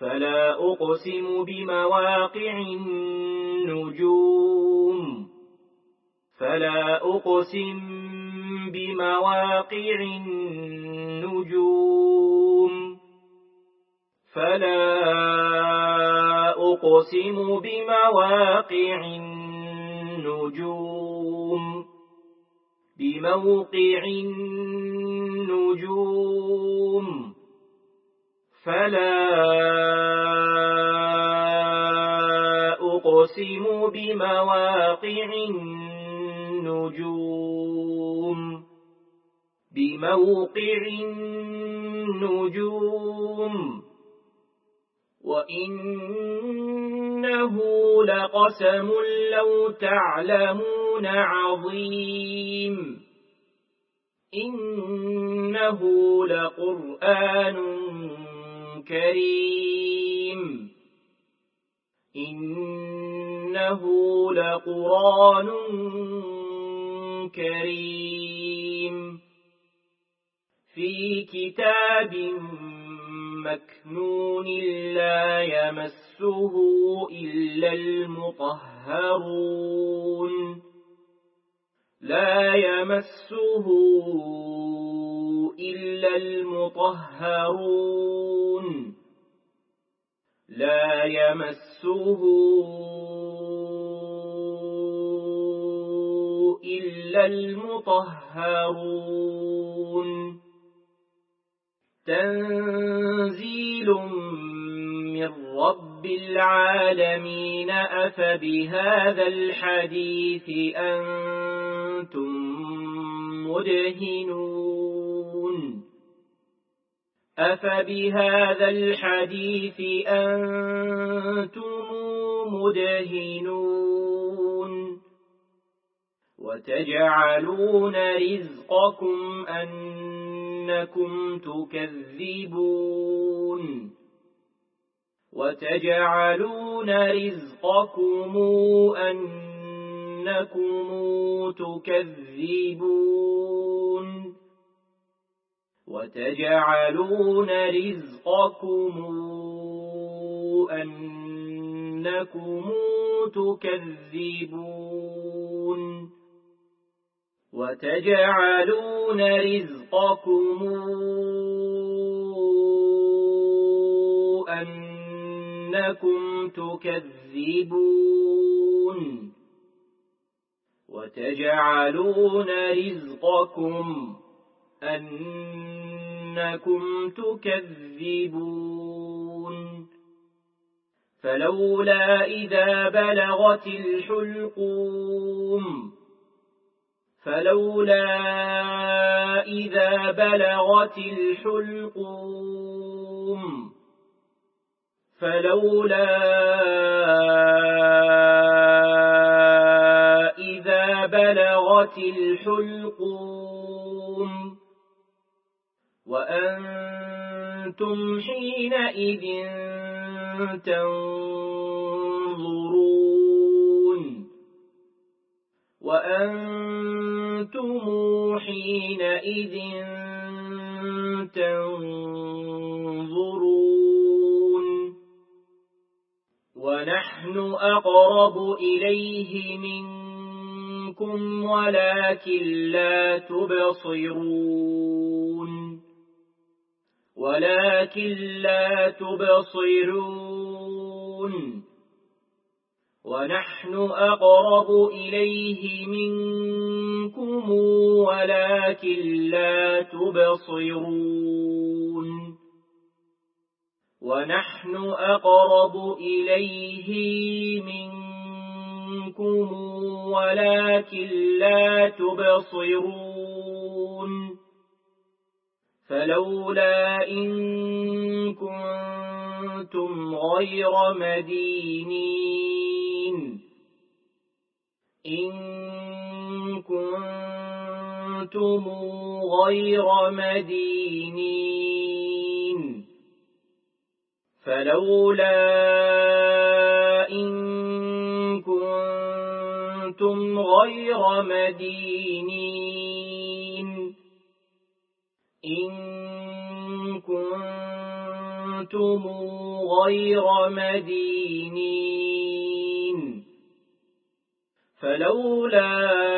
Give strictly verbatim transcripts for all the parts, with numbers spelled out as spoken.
فلا أقسم بمواقع النجوم فلا أقسم بمواقع النجوم فلا أقسم بمواقع النجوم بموقع النجوم فلا أقسم بمواقع النجوم بموقع النجوم وإنه لقسم لو تعلمون عظيم إنه لقرآن كريم إنه لقرآن كريم في كتاب مكنون لا يمسه إلا المطهرون لا يمسه إلا المطهرون لا يمسه إلا المطهرون تنزيل من رب العالمين أفبهذا الحديث أنتم مدهنون أفبهذا الحديث أنتم مدهنون وتجعلون رزقكم أنكم تكذبون وتجعلون رزقكم أنكم تكذبون وتجعلون رزقكم أنكم تكذبون وتجعلون رزقكم أنكم تكذبون وتجعلون رزقكم أنكم تكذبون فلولا إذا بلغت الحلقوم فلولا إذا بلغت الحلقوم فلولا إذا بلغت الحلقوم وأنتم حينئذ تنظرون وأنتم حينئذ تنظرون ونحن أقرب إليه منكم ولكن لا تبصرون ولكن لا تبصرون ونحن أقرب إليه منكم ولكن لا تبصرون ونحن أقرب إليه منكم ولكن لا تبصرون فلولا إن كنتم غير مدينين إن كنتم غير مدينين فلولا إن كنتم غير مدينين إن كنتم غير مدينين فلولا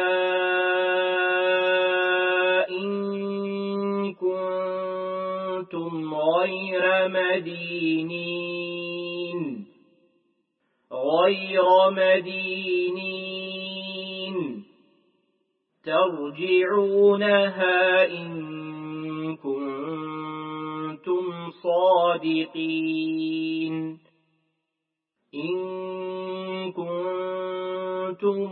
إن كنتم غير مدينين غير مدينين ترجعونها إن كنتم صادقين إن كنتم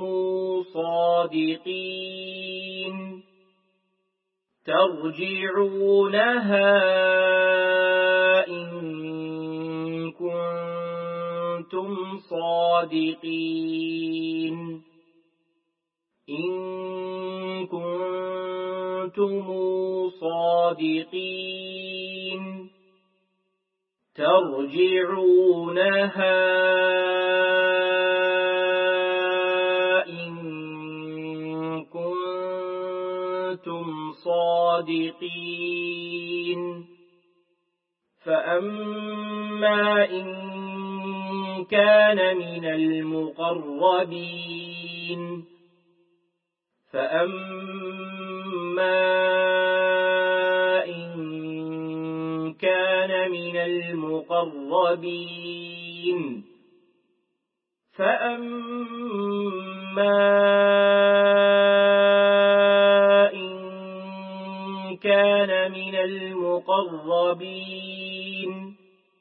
صادقين ترجعونها إن كنتم صادقين إن كنتم صادقين ترجعونها إن كنتم صادقين فأما إن كان من المقربين فأما إن كان من المقربين فأما إن كان من المقربين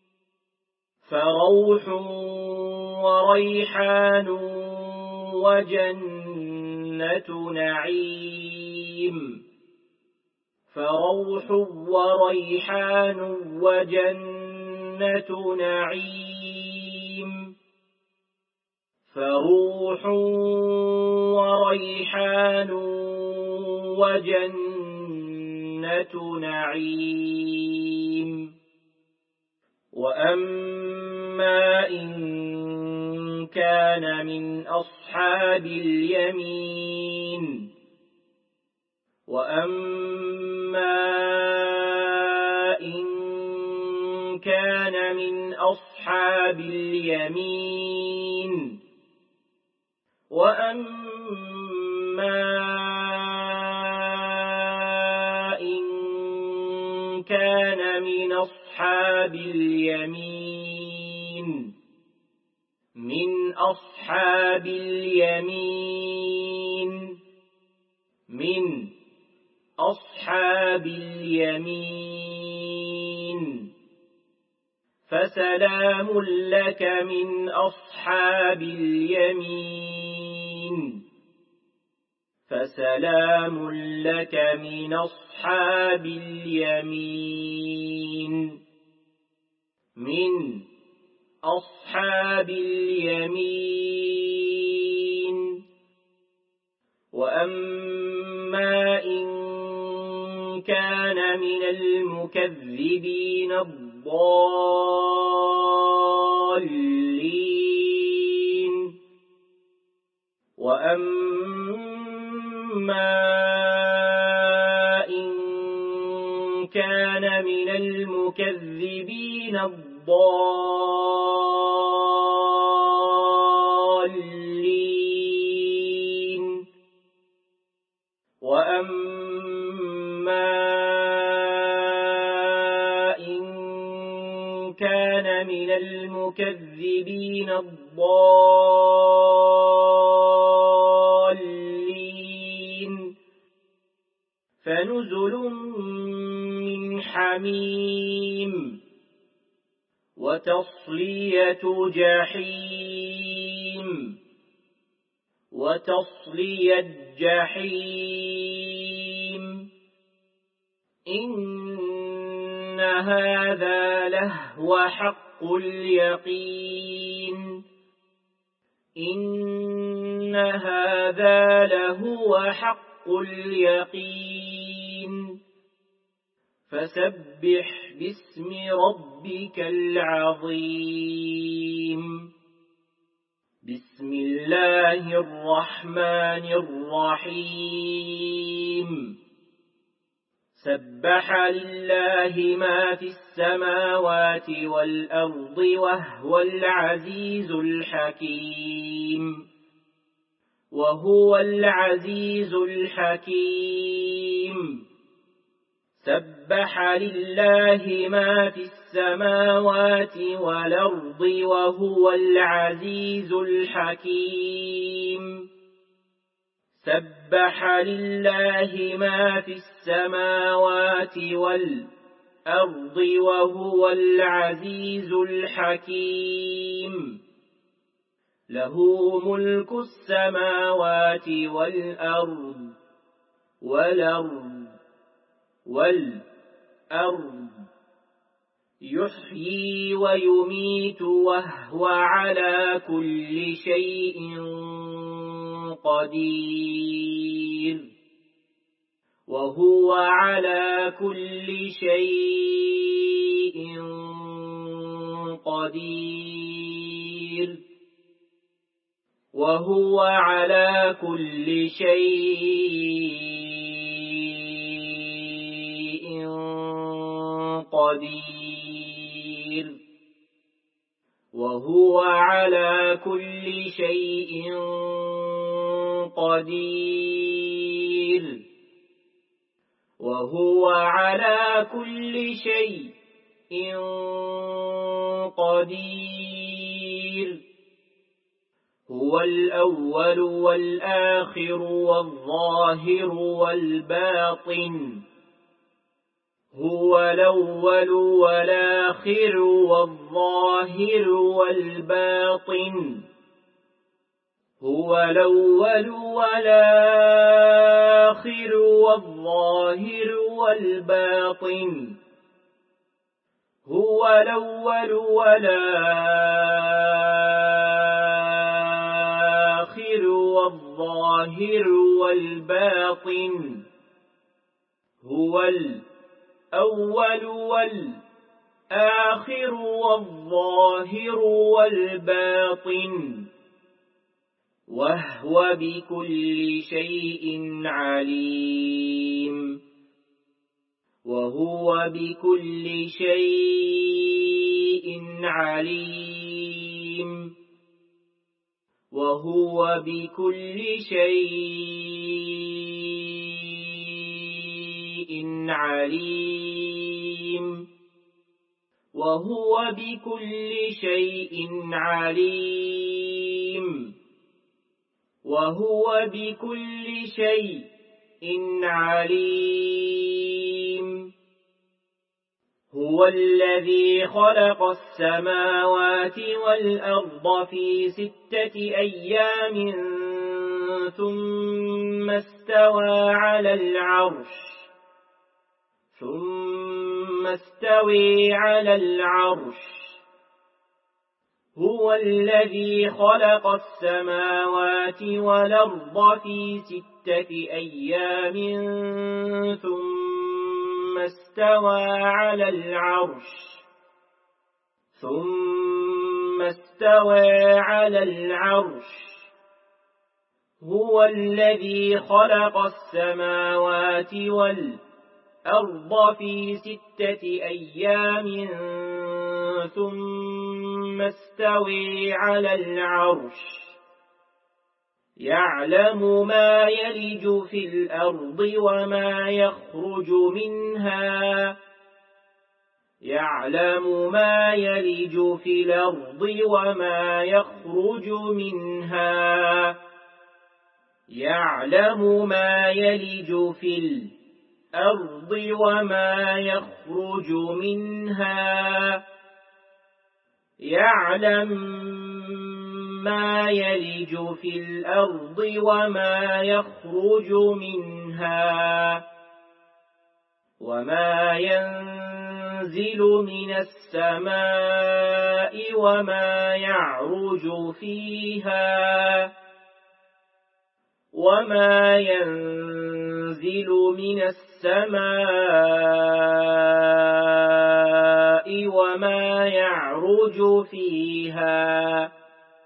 فروح وريحان وجنة نعيم فروح وريحان وجنة نعيم فروح وريحان وجنة نعيم وأما إن كان من أصحاب اليمين وأما إن كان من أصحاب اليمين وأما إن كان من أصحاب اليمين من أصحاب اليمين من أصحاب اليمين فسلام لك من أصحاب اليمين فسلام لك من أصحاب اليمين من أصحاب اليمين وأما إن كان من المكذبين الضالين وأما إن كان من المكذبين الضالين وأما إن كان من المكذبين الضالين فنزل من حميم وتصلية جحيم وتصلية جحيم إن هذا لهو حق اليقين إن هذا لهو حق اليقين فسبح باسم ربك العظيم بسم الله الرحمن الرحيم سبح لله ما في السماوات والأرض وهو العزيز الحكيم وهو العزيز الحكيم سبح لله ما في السماوات والأرض وهو العزيز الحكيم سبح لله ما في السماوات والأرض وهو العزيز الحكيم له ملك السماوات والأرض والأرض والأرض يحيي ويميت وهو على كل شيء قدير وهو على كل شيء قدير وهو على كل شيء قدير وهو على كل شيء قدير وهو على كل شيء قدير هو الأول والآخر والظاهر والباطن هو الأول والآخر والظاهر والباطن هو الأول والآخر والظاهر والباطن هو الأول والآخر والظاهر والباطن هو الأول والآخر والظاهر والباطن وهو بكل شيء عليم وهو بكل شيء عليم وهو بكل شيء عليم وهو بكل شيء عليم وهو بكل شيء عليم هو الذي خلق السماوات والأرض في ستة أيام ثم استوى على العرش ثم استوى على العرش هو الذي خلق السماوات والأرض في ستة أيام ثم استوى على العرش ثم استوى على العرش هو الذي خلق السماوات والأرض في ستة أيام ثم استوى على العرش يعلم ما يلج في الأرض وما يخرج منها يعلم ما يلج في الأرض وما يخرج منها يعلم ما يلج في الأرض وما يخرج منها يعلم ما يلج في الأرض وما يخرج منها وما ينزل من السماء وما يعرج فيها وما ينزل من السماء وما يعرج فيها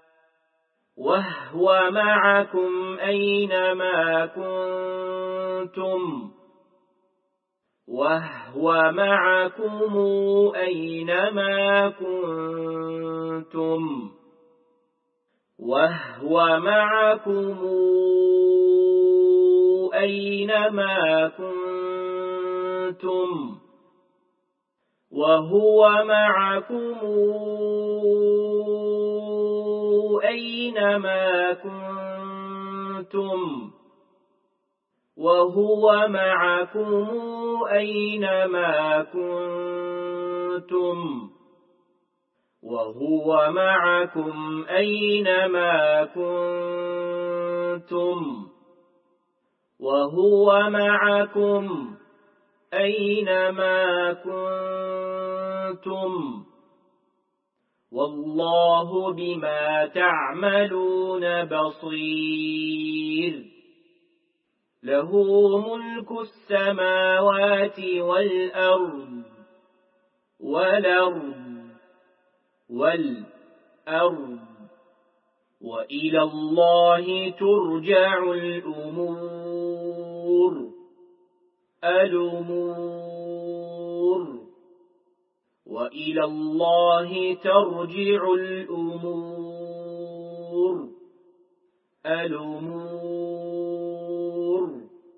وهو معكم أينما كنتم وهو معكم أينما كنتم وهو معكم أينما كنتم وهو معكم أينما كنتم وهو معكم أينما كنتم وهو معكم أينما كنتم وهو معكم أينما كنتم والله بما تعملون بصير له ملك السماوات والأرض والأرض والأرض وإلى الله ترجع الأمور الأمور وإلى الله ترجع الأمور الأمور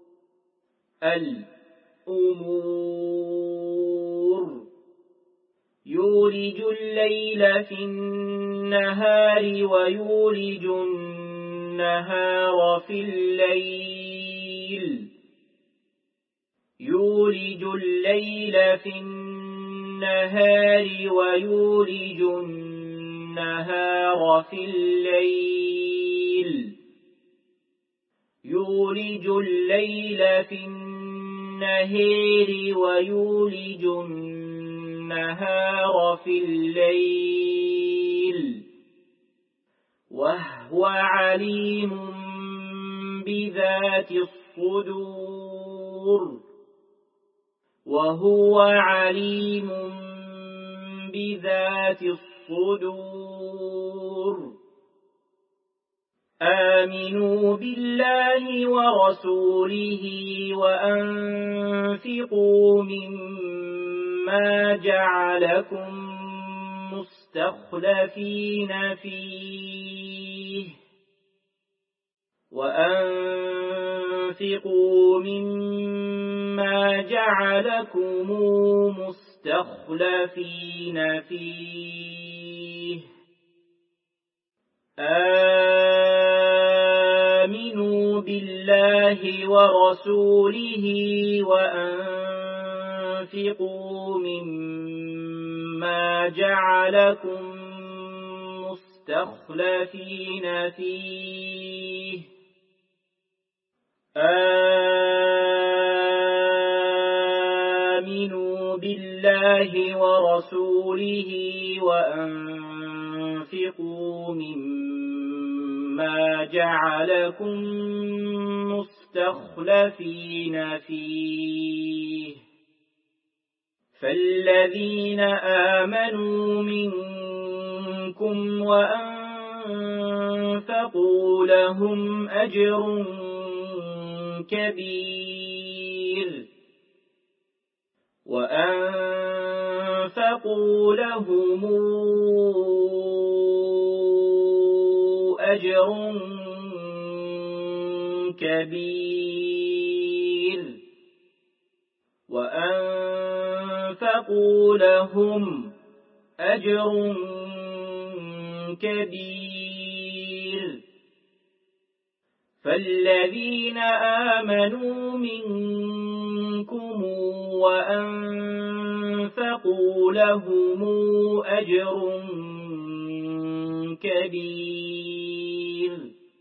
الأمور يولج الليل في النهار ويولج النهار في الليل يولج الليل في النهار ويولج النهار في الليل يولج الليل في النهار ويولج النهار في الليل وهو عليم بذات الصدور وهو عليم بذات الصدور آمنوا بالله ورسوله وأنفقوا مما جعلكم مستخلفين فيه وأنفقوا مما جعلكم مستخلفين فيه آمنوا بالله ورسوله وأنفقوا مما جعلكم مستخلفين فيه آمنوا بالله ورسوله وأنفقوا مما جعلكم مستخلفين فيه فالذين آمنوا منكم وأنفقوا لهم أجر كبير وأنفقوا لهم أجر كبير وأنفقوا لهم أجر كبير فالذين آمنوا منكم وأنفقوا لهم أجر كبير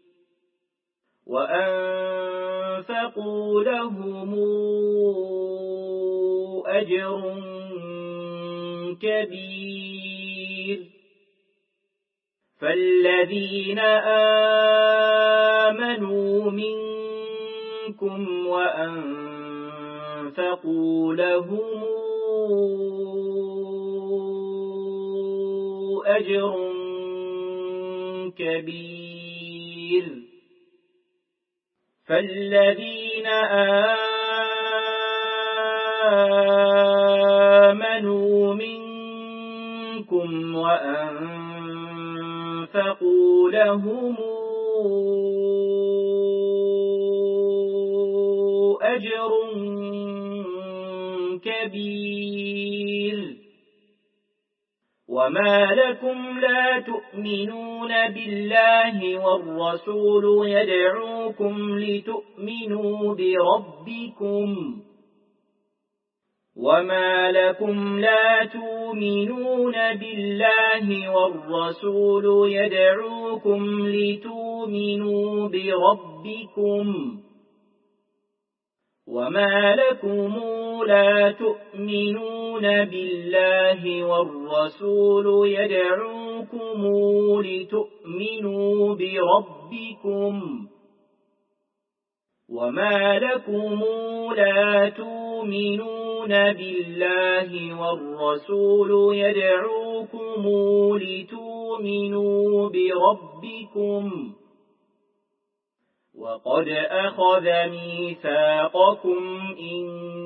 وأنفقوا لهم أجر كبير فالذين آمنوا منكم وأنفقوا لهم أجر كبير فالذين آمنوا منكم وأنفقوا لهم أجر كبير. وما لكم لا تؤمنون بالله والرسول يدعوكم لتؤمنوا بربكم وما لكم لا تؤمنون بالله والرسول يدعوكم لتؤمنوا بربكم وما لكم لا تؤمنون بالله والرسول يدعوكم لتؤمنوا بربكم وما لكم لا تؤمنون بالله والرسول يدعوكم لتؤمنوا بربكم وقد أخذ ميثاقكم إن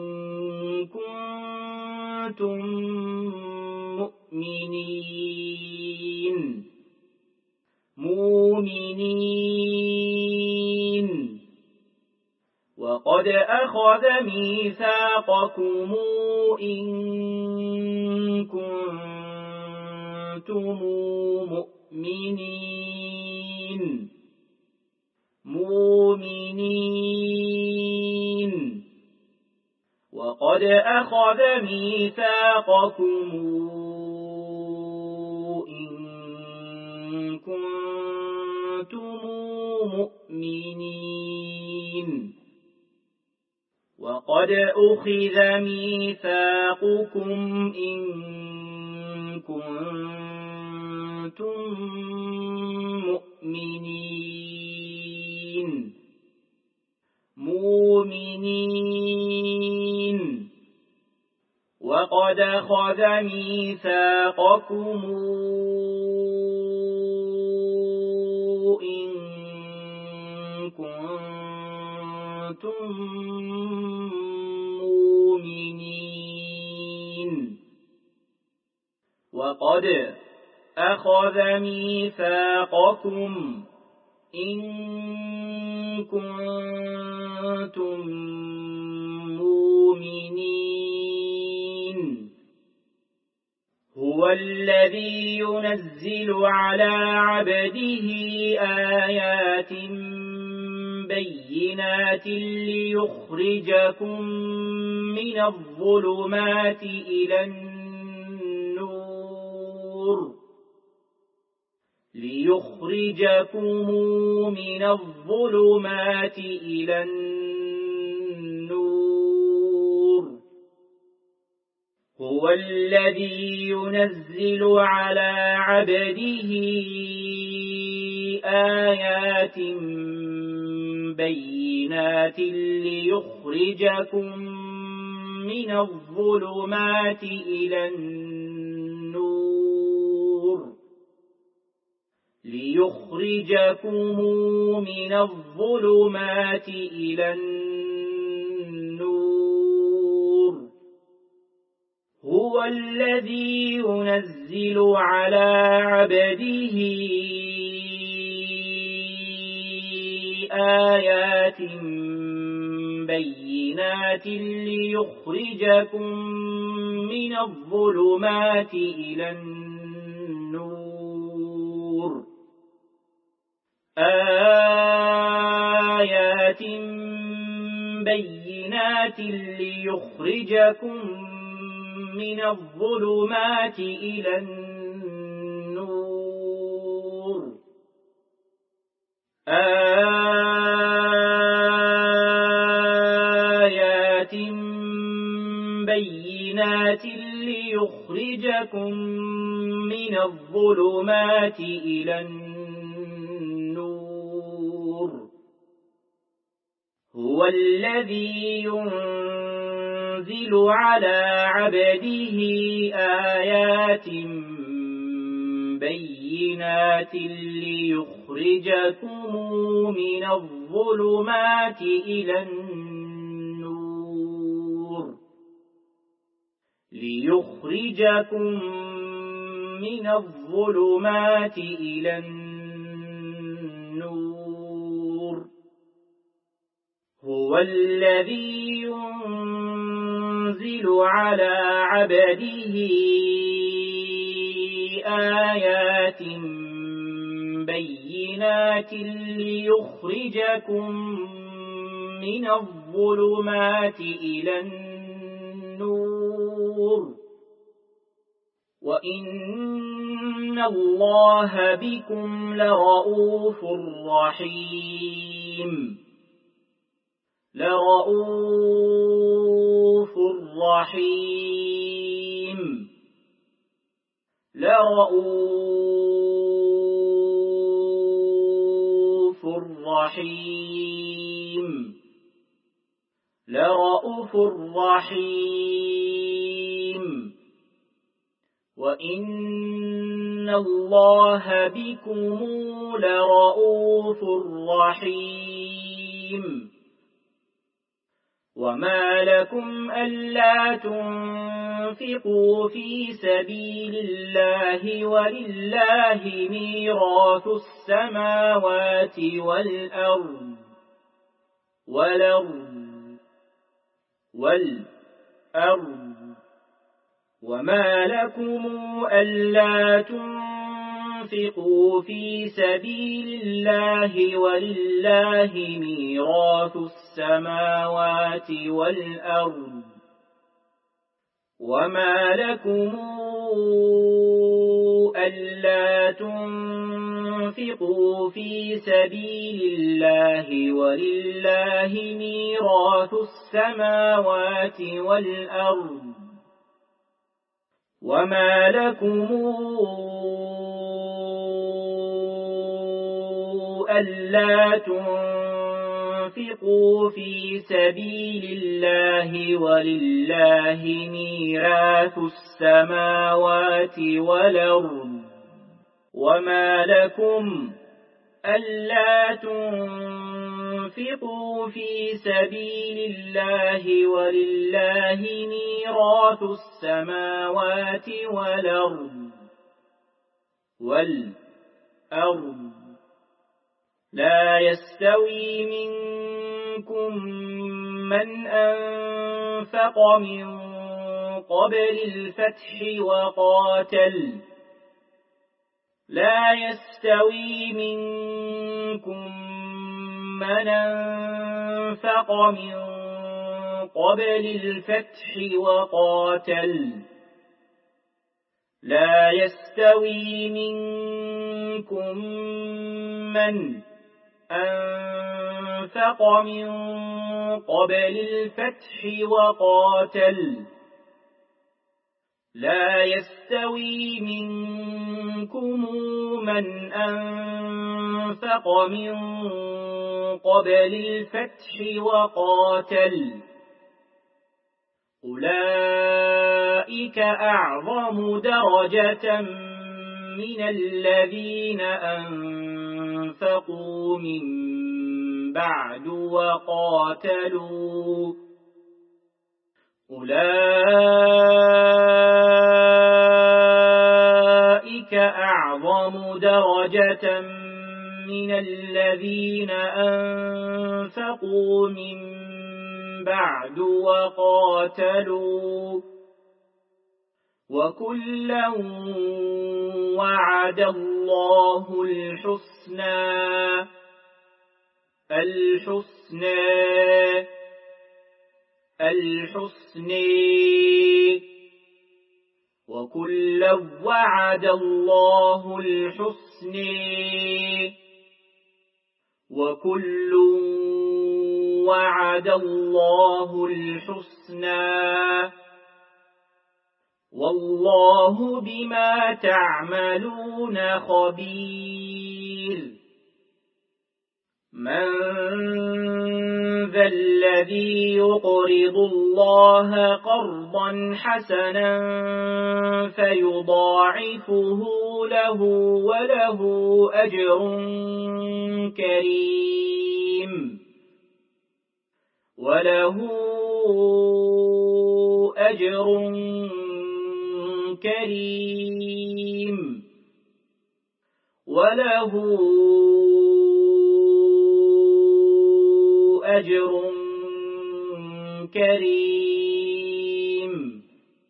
كنتم مؤمنين مؤمنين وقد أخذ ميثاقكم إن كنتم مؤمنين مؤمنين وقد أخذ ميثاقكم إن كنتم مؤمنين وقد أخذ ميثاقكم إن كنتم مؤمنين مؤمنين وقد أخذ ميثاقكم إن كنتم مؤمنين وقد أخذ ميثاقكم إن كنتم مؤمنين هو الذي ينزل على عبده آيات بينات ليخرجكم من الظلمات إلى النور ليخرجكم من الظلمات إلى النور هو الذي ينزل على عبده آيات بينات ليخرجكم من الظلمات إلى النور ليخرجكم من الظلمات إلى النور هو الذي ينزل على عبده آيات بينات ليخرجكم من الظلمات إلى النور آيات بينات ليخرجكم من الظلمات إلى النور آيات بينات ليخرجكم من الظلمات إلى النور هو الذي ينزل على عبده آيات بينات ليخرجكم من الظلمات إلى النور ليخرجكم من الظلمات إلى النور. هو الذي ينزل على عبده آيات بينات ليخرجكم من الظلمات إلى النور، وإن الله بكم لرؤوف رحيم. لرؤوف رحيم. لرؤوف رحيم. لرؤوف رحيم. وإن الله بكم لرؤوف رحيم. وما لكم ألا تنفقوا في سبيل الله ولله ميراث السماوات والأرض والأرض والأرض وما لكم ألا تنفقوا في سبيل الله ولله ميراث السماوات والأرض وما لكم ألا تنفقوا في سبيل الله ولله ميراث السماوات والأرض وما لكم ألا تنفقوا في سبيل الله ولله ميراث السماوات والأرض وما لكم ألا تنفقوا في سبيل الله ولله ميراث السماوات والأرض والأرض لا يستوي منكم من أنفق من قبل الفتح وقاتل لا يستوي منكم من أنفق من قبل الفتح وقاتل لا يستوي منكم من أنفق من قبل الفتح وقاتل لا يستوي منكم من أنفق من قبل الفتح وقاتل أولئك أعظم درجة من الذين أنفقوا من بعد وقاتلوا أولئك أعظم درجة من الذين أنفقوا من بعد وقاتلوا وكلا وعد الله الحسنى الحسنى الحسنى وكلا وعد الله الحسنى وكل وعد الله الحسنى والله بما تعملون خبير. من ذا الذي يقرض الله قرضا حسنا فيضاعفه له وله أجر كريم وله أجر كريم وله أجر كريم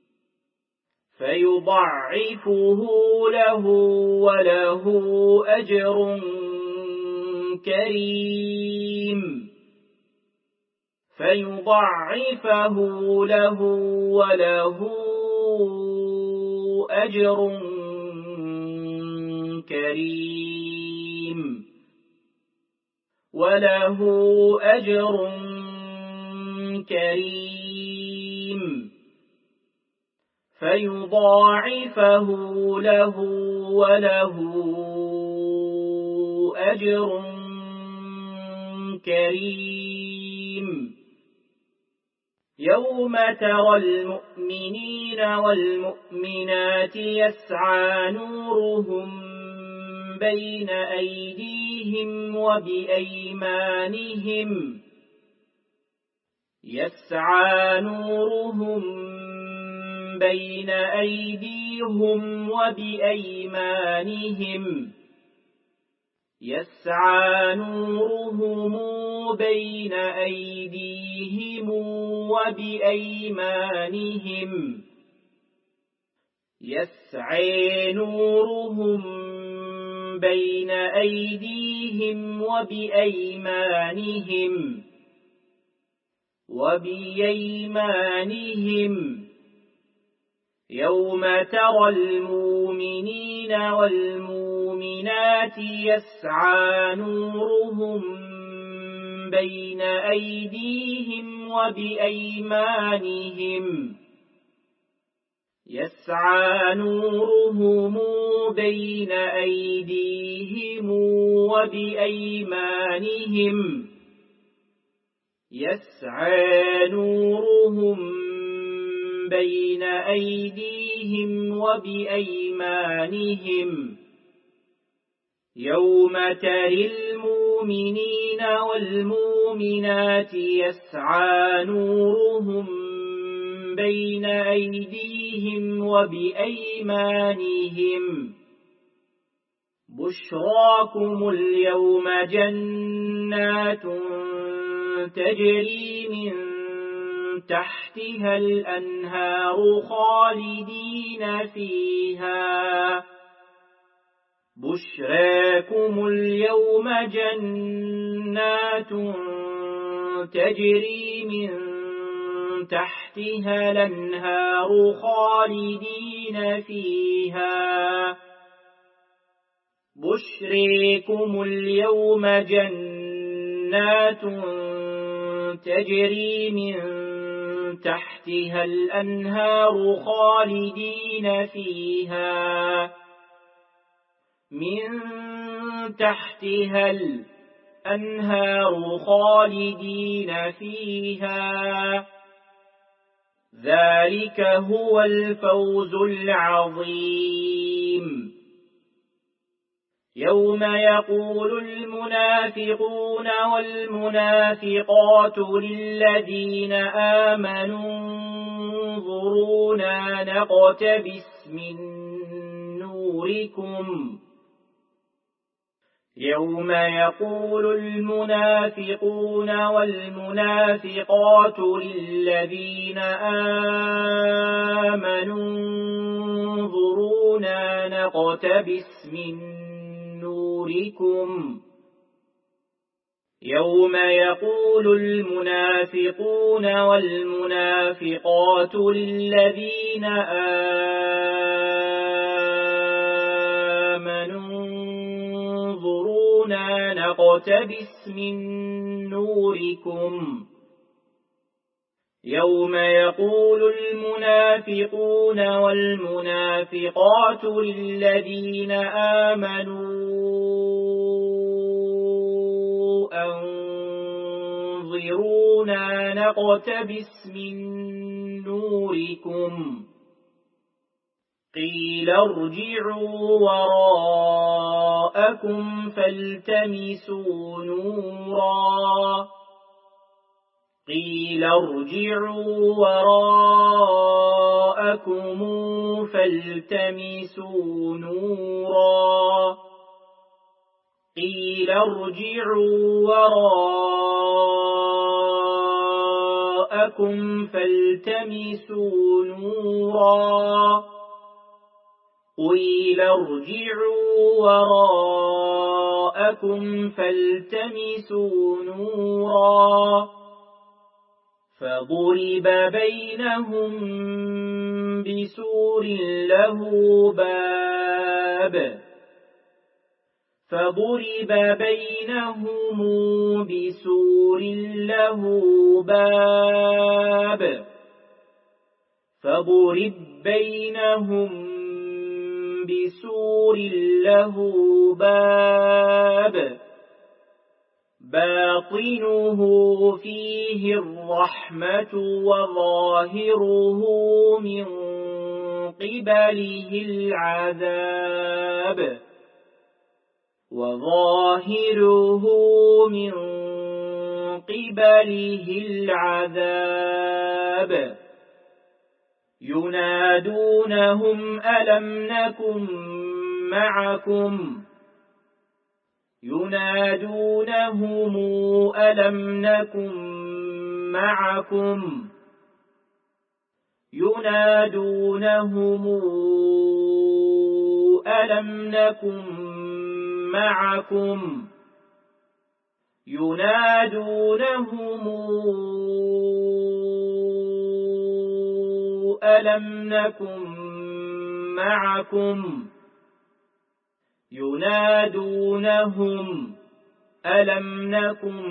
فيضعفه له وله أجر كريم فيضعفه له وله أجر كريم وله أجر كريم فيضاعفه له وله أجر كريم يوم ترى المؤمنين والمؤمنات يسعى نورهم بين أيديهم وبأيمانهم يسعى نورهم بين أيديهم وبأيمانهم يسعى نورهم بين أيديهم وبأيمانهم يسعى نورهم بين أيديهم وبأيمانهم وبأيمانهم يوم ترى المؤمنين والمؤمنات يسعى نورهم بين أيديهم وبأيمانهم يسعى نورهم بين أيديهم وبأيمانهم يسعى نورهم بين أيديهم وبأيمانهم يوم ترى المؤمنين والمؤمنات يسعى نورهم بين أيديهم وبأيمانهم بشراكم اليوم جنات تجري من تحتها الأنهار خالدين فيها بشراكم اليوم جنات تجري من تحتها الأنهار خالدين فيها بشراكم اليوم جنات تجري من تحتها الأنهار خالدين فيها من تحتها الأنهار خالدين فيها ذلك هو الفوز العظيم يوم يقول المنافقون والمنافقات للذين آمنوا انظرونا نقتبس من نوركم يوم يقول المنافقون والمنافقات للذين آمنوا انظرونا نقتبس من نوركم يوم يقول المنافقون والمنافقات للذين آمنوا انظرونا نقتبس من نوركم يوم يقول المنافقون والمنافقات للذين آمنوا انظرونا نقتبس من نوركم قيل ارجعوا وراءكم فالتمسوا نورا قيل ارجعوا وراءكم فالتمسوا نورا قيل ارجعوا وراءكم فالتمسوا نورا قيل ارجعوا وراءكم فالتمسوا نورا فضرب بينهم بسور له باب فضرب بينهم بسور له باب فضرب بينهم بسور له باب باطنه فيه الرحمة وظاهره من قبله العذاب وظاهره من قبله العذاب ينادونهم ألم نكن معكم ينادونهم ألم نكن معكم ينادونهم ألم نكن معكم ينادونهم ألم نكن معكم ينادونهم ألم نكن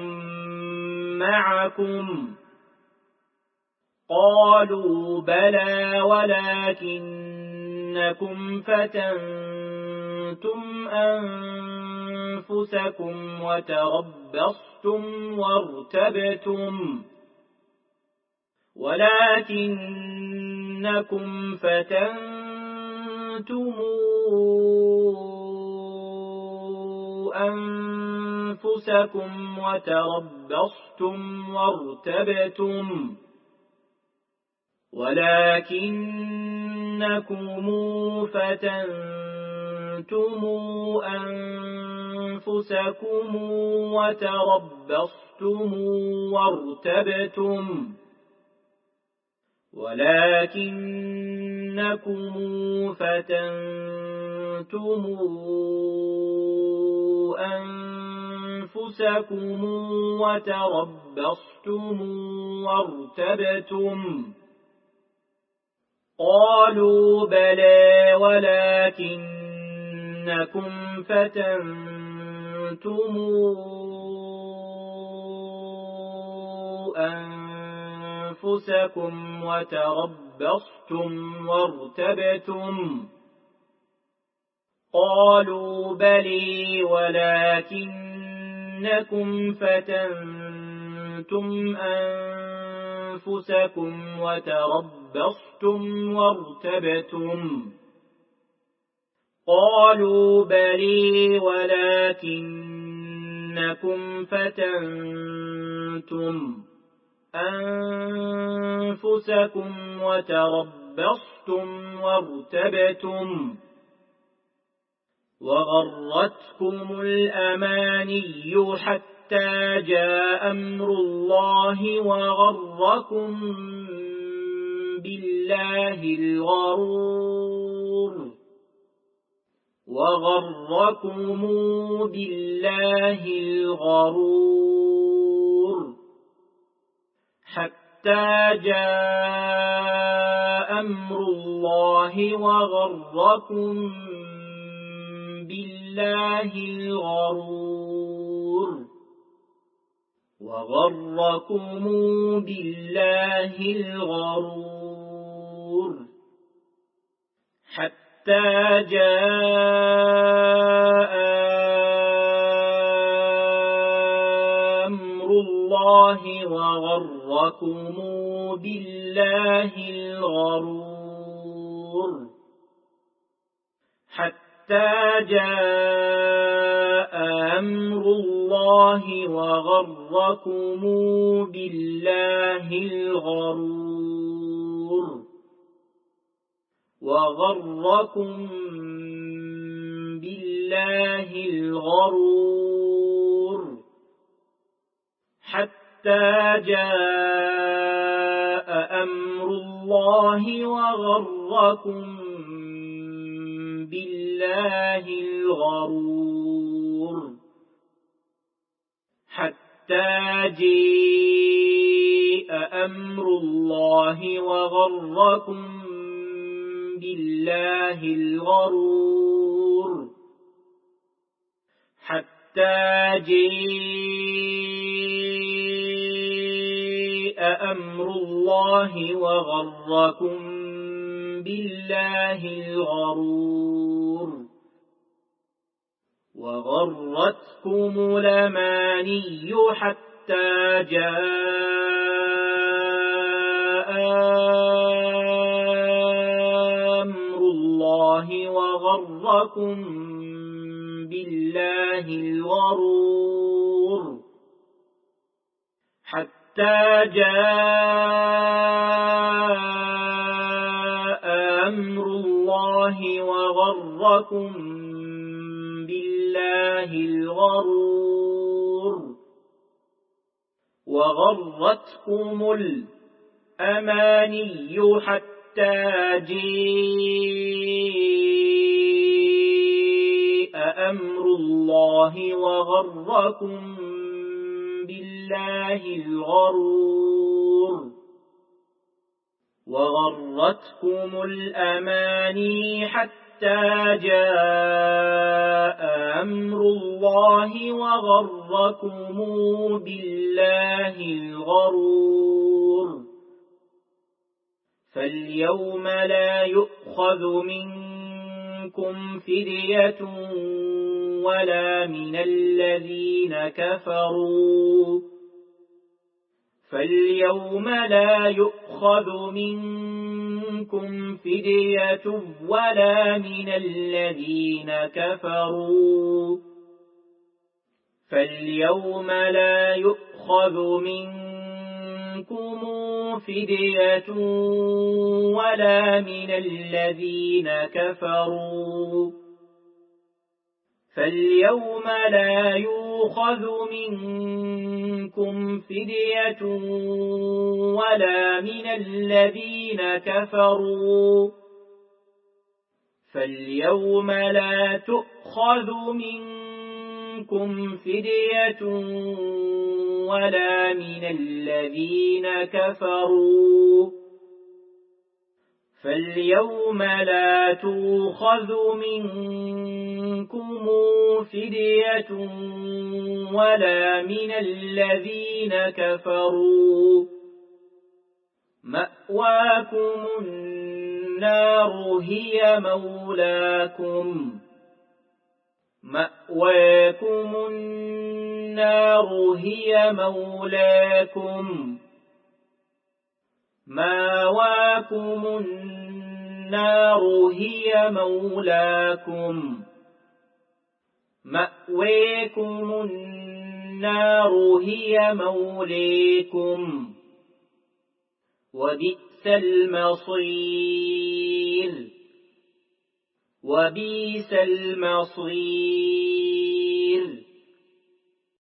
معكم قالوا بلى ولكنكم فتنتم أنفسكم وتربصتم وارتبتم ولكنكم فتنتم أنفسكم وتربصتم وارتبتم ولكنكم فتنتم أنفسكم وتربصتم وارتبتم ولكنكم فتنتم أنفسكم وتربصتم وارتبتم قالوا بلى ولكنكم فتنتم أنفسكم وتربصتم وارتبتم قالوا بلى ولكنكم فتنتم أنفسكم وتربصتم وارتبتم قالوا بلى ولكنكم فتنتم أنفسكم وتربصتم وارتبتم وغرتكم الأماني حتى جاء أمر الله وغركم بالله الغرور وغركم بالله الغرور حتى جاء أمر الله وغركم بالله الغرور وغركم بالله الغرور حتى جاء أمر الله وغركم بالله الغرور حتى جاء أمر الله وغركم بالله الغرور وغركم بالله الغرور حتى جاء أمر الله وغركم بالله الغرور حتى جاء أمر الله وغركم بالله الغرور حتى جاء أمر الله وغركم بالله الغرور وغرتكم الأماني حتى جاء أمر الله وغركم بالله الغرور حتى جاء أمر الله وغركم بالله الغرور وغرتكم الأماني حتى جاء أمر الله وغركم بالله الغرور وغرتكم الأماني حتى جاء أمر الله وغركم بالله الغرور فاليوم لا يؤخذ منكم فدية ولا من الذين كفروا فاليوم لا يؤخذ منكم فدية ولا من الذين كفروا فاليوم لا يؤخذ منكم فدية ولا من الذين كفروا فاليوم لا يؤخذ منكم فدية ولا من الذين كفروا فاليوم لا تؤخذ منكم فدية ولا من الذين كفروا فاليوم لا تؤخذ منكم فدية ولا من الذين كفروا مأواكم النار هي مولاكم مأواكم النار هي مولاكم مأواكم النار هي مولاكم مأواكم النار هي مولاكم وبئس المصير وبئس المصير